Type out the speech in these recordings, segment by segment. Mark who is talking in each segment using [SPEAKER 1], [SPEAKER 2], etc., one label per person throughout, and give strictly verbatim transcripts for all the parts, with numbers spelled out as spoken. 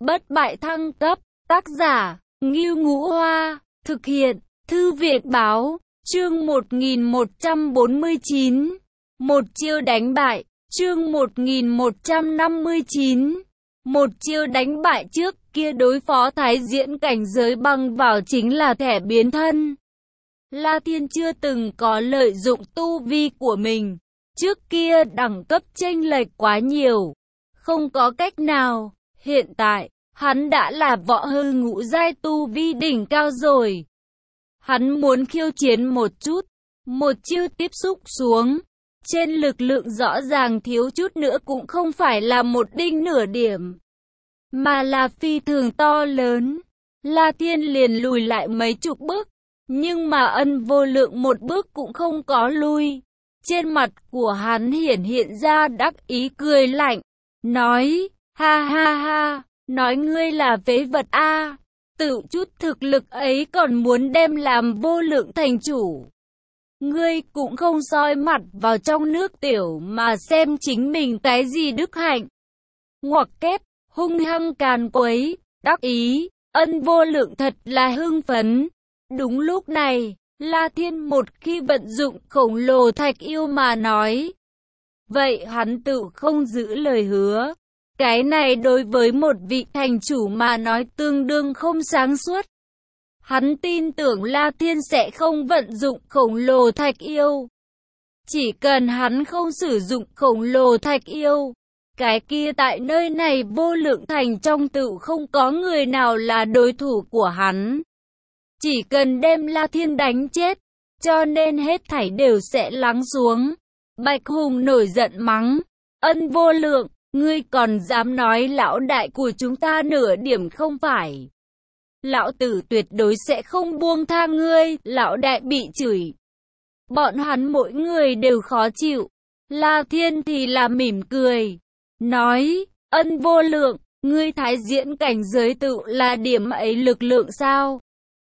[SPEAKER 1] Bất bại thăng cấp, tác giả, Ngưu Ngũ Hoa, thực hiện, Thư viện báo, chương một nghìn một trăm bốn mươi chín, một chiêu đánh bại, chương một nghìn một trăm năm mươi chín, một chiêu đánh bại. Trước kia đối phó thái diễn cảnh giới băng vào chính là thẻ biến thân. La Thiên chưa từng có lợi dụng tu vi của mình, trước kia đẳng cấp chênh lệch quá nhiều, không có cách nào. Hiện tại, hắn đã là võ hư ngũ giai tu vi đỉnh cao rồi. Hắn muốn khiêu chiến một chút, một chiêu tiếp xúc xuống, trên lực lượng rõ ràng thiếu chút nữa cũng không phải là một đinh nửa điểm, mà là phi thường to lớn. La Thiên liền lùi lại mấy chục bước, nhưng mà Ân Vô Lượng một bước cũng không có lui. Trên mặt của hắn hiển hiện ra đắc ý cười lạnh, nói, ha ha ha, nói ngươi là phế vật a, tự chút thực lực ấy còn muốn đem làm Vô Lượng thành chủ. Ngươi cũng không soi mặt vào trong nước tiểu mà xem chính mình cái gì đức hạnh. Ngoặc kép, hung hăng càn quấy, đắc ý, Ân Vô Lượng thật là hưng phấn. Đúng lúc này, La Thiên một khi vận dụng khổng lồ thạch yêu mà nói, vậy hắn tự không giữ lời hứa. Cái này đối với một vị thành chủ mà nói tương đương không sáng suốt. Hắn tin tưởng La Thiên sẽ không vận dụng khổng lồ thạch yêu. Chỉ cần hắn không sử dụng khổng lồ thạch yêu, cái kia tại nơi này Vô Lượng thành trong tự không có người nào là đối thủ của hắn. Chỉ cần đem La Thiên đánh chết, cho nên hết thảy đều sẽ lắng xuống. Bạch Hùng nổi giận mắng, Ân Vô Lượng, ngươi còn dám nói lão đại của chúng ta nửa điểm không phải. Lão tử tuyệt đối sẽ không buông tha ngươi. Lão đại bị chửi, bọn hắn mỗi người đều khó chịu. La Thiên thì là mỉm cười, nói, Ân Vô Lượng, ngươi thái diễn cảnh giới tự là điểm ấy lực lượng sao?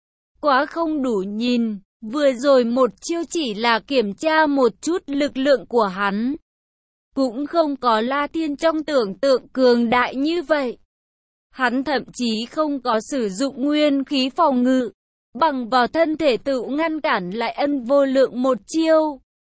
[SPEAKER 1] Quá không đủ nhìn, vừa rồi một chiêu chỉ là kiểm tra một chút lực lượng của hắn. Cũng không có La Thiên trong tưởng tượng cường đại như vậy. Hắn thậm chí không có sử dụng nguyên khí phòng ngự, bằng vào thân thể tự ngăn cản lại Ân Vô Lượng một chiêu.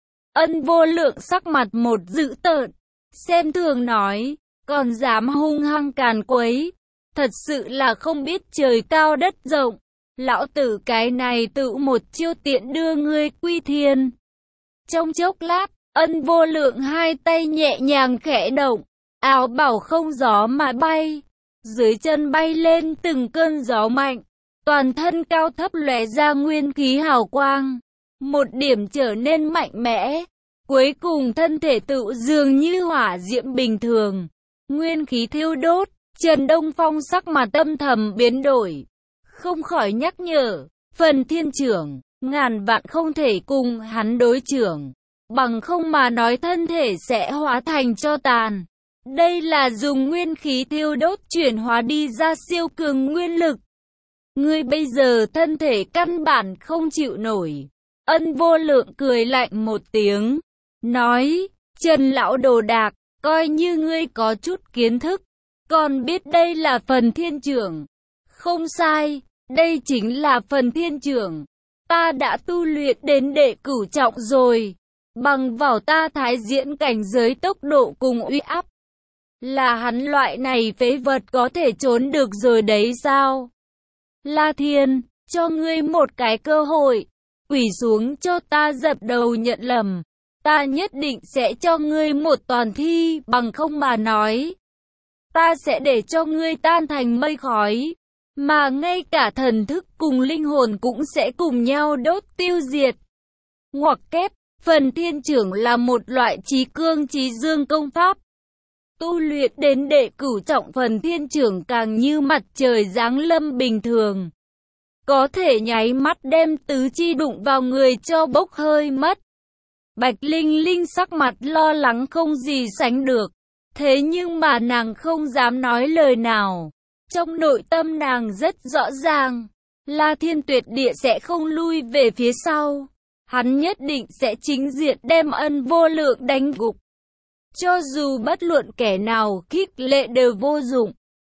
[SPEAKER 1] Ân Vô Lượng sắc mặt một dữ tợn, xem thường nói, còn dám hung hăng càn quấy, thật sự là không biết trời cao đất rộng. Lão tử cái này tự một chiêu tiện đưa ngươi quy thiên. Trong chốc lát, Ân Vô Lượng hai tay nhẹ nhàng khẽ động, áo bảo không gió mà bay, dưới chân bay lên từng cơn gió mạnh, toàn thân cao thấp lóe ra nguyên khí hào quang, một điểm trở nên mạnh mẽ, cuối cùng thân thể tự dường như hỏa diễm bình thường, nguyên khí thiêu đốt. Trần Đông Phong sắc mặt âm thầm biến đổi, không khỏi nhắc nhở, Phần Thiên trưởng, ngàn vạn không thể cùng hắn đối trưởng, bằng không mà nói thân thể sẽ hóa thành tro tàn. Đây là dùng nguyên khí thiêu đốt chuyển hóa đi ra siêu cường nguyên lực. Ngươi bây giờ thân thể căn bản không chịu nổi. Ân Vô Lượng cười lạnh một tiếng, nói, Trần lão đồ đạc, coi như ngươi có chút kiến thức, còn biết đây là Phần Thiên trưởng. Không sai, đây chính là Phần Thiên trưởng. Ta đã tu luyện đến đệ cửu trọng rồi. Bằng vào ta thái diễn cảnh giới tốc độ cùng uy áp, là hắn loại này phế vật có thể trốn được rồi đấy sao? La Thiên, cho ngươi một cái cơ hội, quỳ xuống cho ta dập đầu nhận lầm. Ta nhất định sẽ cho ngươi một toàn thi, bằng không mà nói, ta sẽ để cho ngươi tan thành mây khói, mà ngay cả thần thức cùng linh hồn cũng sẽ cùng nhau đốt tiêu diệt. Ngoặc kép, Phần Thiên trưởng là một loại chí cương chí dương công pháp. Tu luyện đến đệ cửu trọng Phần Thiên trưởng càng như mặt trời giáng lâm bình thường, có thể nháy mắt đem tứ chi đụng vào người cho bốc hơi mất. Bạch Linh Linh sắc mặt lo lắng không gì sánh được, thế nhưng mà nàng không dám nói lời nào. Trong nội tâm nàng rất rõ ràng, La Thiên tuyệt địa sẽ không lui về phía sau. Hắn nhất định sẽ chính diện đem Ân Vô Lượng đánh gục. Cho dù bất luận kẻ nào khích lệ đều vô dụng.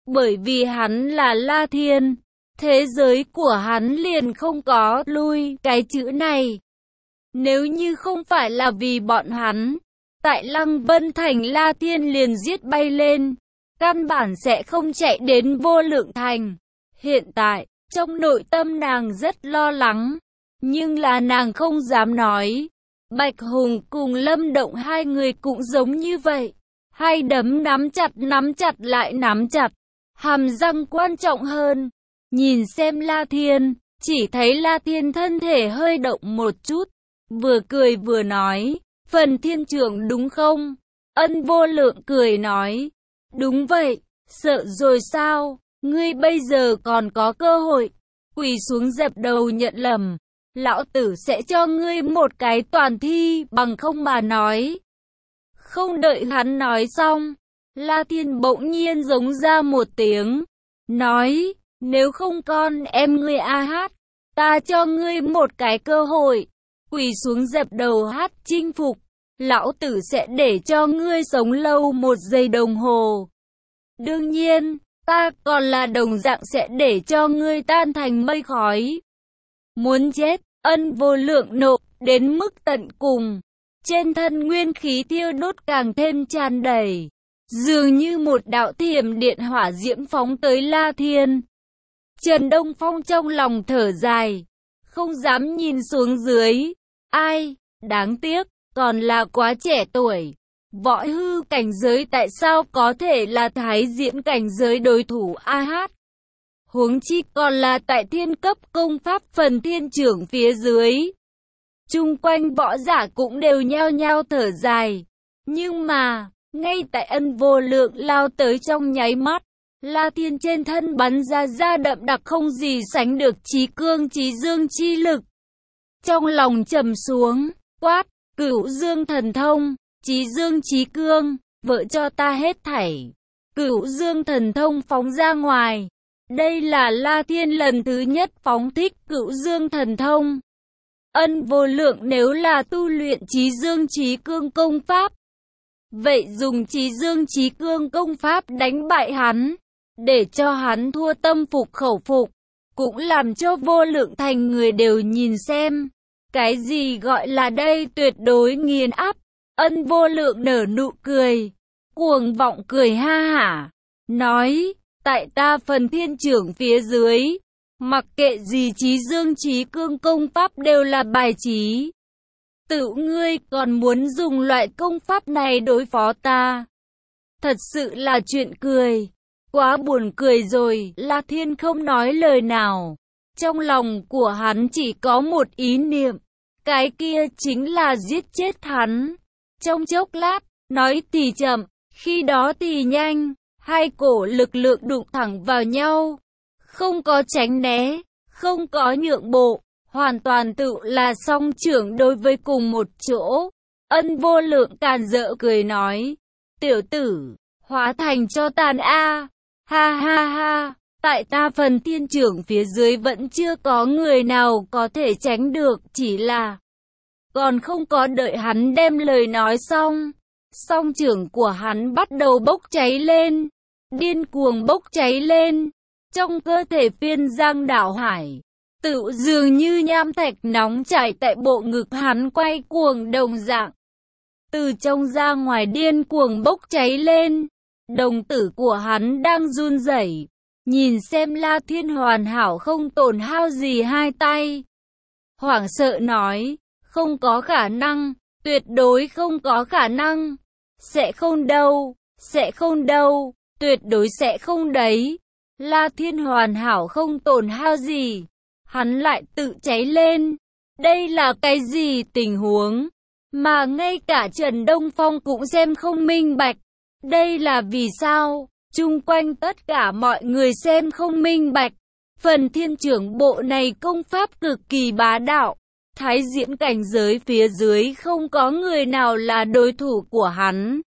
[SPEAKER 1] Bởi vì hắn là La Thiên, thế giới của hắn liền không có lui cái chữ này. Nếu như không phải là vì bọn hắn, tại Lăng Vân Thành La Thiên liền giết bay lên, căn bản sẽ không chạy đến Vô Lượng Thành. Hiện tại, trong nội tâm nàng rất lo lắng, nhưng là nàng không dám nói. Bạch Hùng cùng Lâm Động hai người cũng giống như vậy, hai đấm nắm chặt nắm chặt lại nắm chặt, hàm răng quan trọng hơn. Nhìn xem La Thiên, chỉ thấy La Thiên thân thể hơi động một chút, vừa cười vừa nói, Phần Thiên trưởng đúng không? Ân Vô Lượng cười nói, đúng vậy, sợ rồi sao, ngươi bây giờ còn có cơ hội, quỳ xuống dập đầu nhận lầm, lão tử sẽ cho ngươi một cái toàn thi, bằng không mà nói. Không đợi hắn nói xong, La Thiên bỗng nhiên giống ra một tiếng, nói, nếu không con em ngươi a hát, ta cho ngươi một cái cơ hội, quỳ xuống dập đầu hát chinh phục, lão tử sẽ để cho ngươi sống lâu một giây đồng hồ. Đương nhiên, ta còn là đồng dạng sẽ để cho ngươi tan thành mây khói. Muốn chết, Ân Vô Lượng nộ đến mức tận cùng, trên thân nguyên khí thiêu đốt càng thêm tràn đầy, dường như một đạo thiểm điện hỏa diễm phóng tới La Thiên. Trần Đông Phong trong lòng thở dài, không dám nhìn xuống dưới. Ai, đáng tiếc, còn là quá trẻ tuổi. Võ hư cảnh giới tại sao có thể là thái diễn cảnh giới đối thủ a hát? Huống chi còn là tại thiên cấp công pháp Phần Thiên trưởng phía dưới. Chung quanh võ giả cũng đều nhao nhao thở dài. Nhưng mà, ngay tại Ân Vô Lượng lao tới trong nháy mắt, La Thiên trên thân bắn ra ra đậm đặc không gì sánh được chí cương chí dương chi lực. Trong lòng trầm xuống, quát, Cửu Dương thần thông, chí dương chí cương, vợ cho ta hết thảy. Cửu Dương thần thông phóng ra ngoài. Đây là La Thiên lần thứ nhất phóng thích Cửu Dương thần thông. Ân Vô Lượng nếu là tu luyện chí dương chí cương công pháp, vậy dùng chí dương chí cương công pháp đánh bại hắn, để cho hắn thua tâm phục khẩu phục, cũng làm cho Vô Lượng Thành người đều nhìn xem. Cái gì gọi là đây tuyệt đối nghiền áp. Ân Vô Lượng nở nụ cười, cuồng vọng cười ha hả, nói, tại ta Phần Thiên trưởng phía dưới, mặc kệ gì chí dương chí cương công pháp đều là bài trí. Tự ngươi còn muốn dùng loại công pháp này đối phó ta. Thật sự là chuyện cười, quá buồn cười rồi. La Thiên không nói lời nào, trong lòng của hắn chỉ có một ý niệm, cái kia chính là giết chết hắn. Trong chốc lát, nói thì chậm, khi đó thì nhanh, hai cổ lực lượng đụng thẳng vào nhau, không có tránh né, không có nhượng bộ, hoàn toàn tự là song trưởng đối với cùng một chỗ. Ân Vô Lượng càn rỡ cười nói, tiểu tử, hóa thành cho tàn a, ha ha ha, tại ta Phần Thiên trưởng phía dưới vẫn chưa có người nào có thể tránh được, chỉ là còn không có đợi hắn đem lời nói xong, song trưởng của hắn bắt đầu bốc cháy lên, điên cuồng bốc cháy lên, trong cơ thể phiên giang đảo hải, tự dường như nham thạch nóng chảy tại bộ ngực hắn quay cuồng đồng dạng, từ trong ra ngoài điên cuồng bốc cháy lên, đồng tử của hắn đang run rẩy, nhìn xem La Thiên hoàn hảo không tổn hao gì hai tay, hoảng sợ nói, không có khả năng, tuyệt đối không có khả năng, sẽ không đâu, sẽ không đâu, tuyệt đối sẽ không đấy. La Thiên hoàn hảo không tổn hao gì, hắn lại tự cháy lên, đây là cái gì tình huống, mà ngay cả Trần Đông Phong cũng xem không minh bạch, đây là vì sao, chung quanh tất cả mọi người xem không minh bạch, Phần Thiên trưởng bộ này công pháp cực kỳ bá đạo. Thái diễn cảnh giới phía dưới không có người nào là đối thủ của hắn.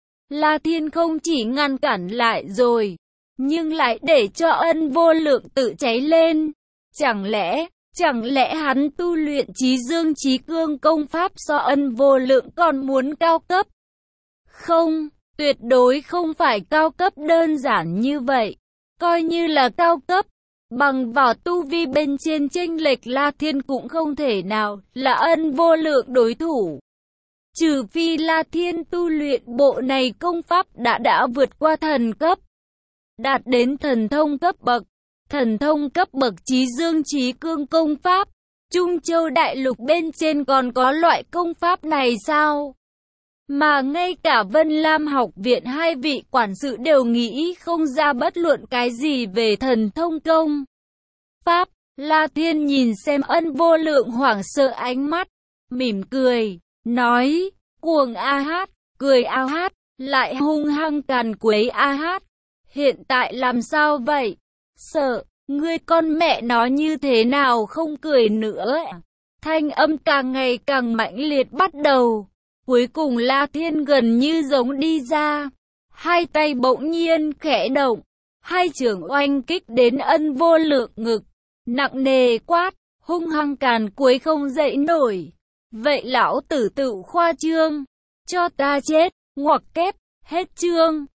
[SPEAKER 1] La Thiên không chỉ ngăn cản lại rồi, nhưng lại để cho Ân Vô Lượng tự cháy lên. Chẳng lẽ, chẳng lẽ hắn tu luyện chí dương chí cương công pháp so Ân Vô Lượng còn muốn cao cấp? Không, tuyệt đối không phải cao cấp đơn giản như vậy. coi như là cao cấp. Bằng vào tu vi bên trên chênh lệch La Thiên cũng không thể nào là Ân Vô Lượng đối thủ. Trừ phi La Thiên tu luyện bộ này công pháp đã đã vượt qua thần cấp, đạt đến thần thông cấp bậc. Thần thông cấp bậc Chí Dương Chí Cương công pháp. Trung Châu đại lục bên trên còn có loại công pháp này sao? Mà ngay cả Vân Lam học viện hai vị quản sự đều nghĩ không ra bất luận cái gì về thần thông công pháp. La Thiên nhìn xem Ân Vô Lượng hoảng sợ ánh mắt, mỉm cười, nói, cuồng a hát, cười a hát, lại hung hăng càn quấy a hát. Hiện tại làm sao vậy? Sợ, ngươi con mẹ nó như thế nào không cười nữa? Thanh âm càng ngày càng mãnh liệt bắt đầu. Cuối cùng La Thiên gần như giống đi ra. Hai tay bỗng nhiên khẽ động. Hai chưởng oanh kích đến Ân Vô Lượng ngực. Nặng nề quát, hung hăng càn quấy không dậy nổi. Vậy lão tử tự khoa trương. Cho ta chết, ngoặc kép, hết chương.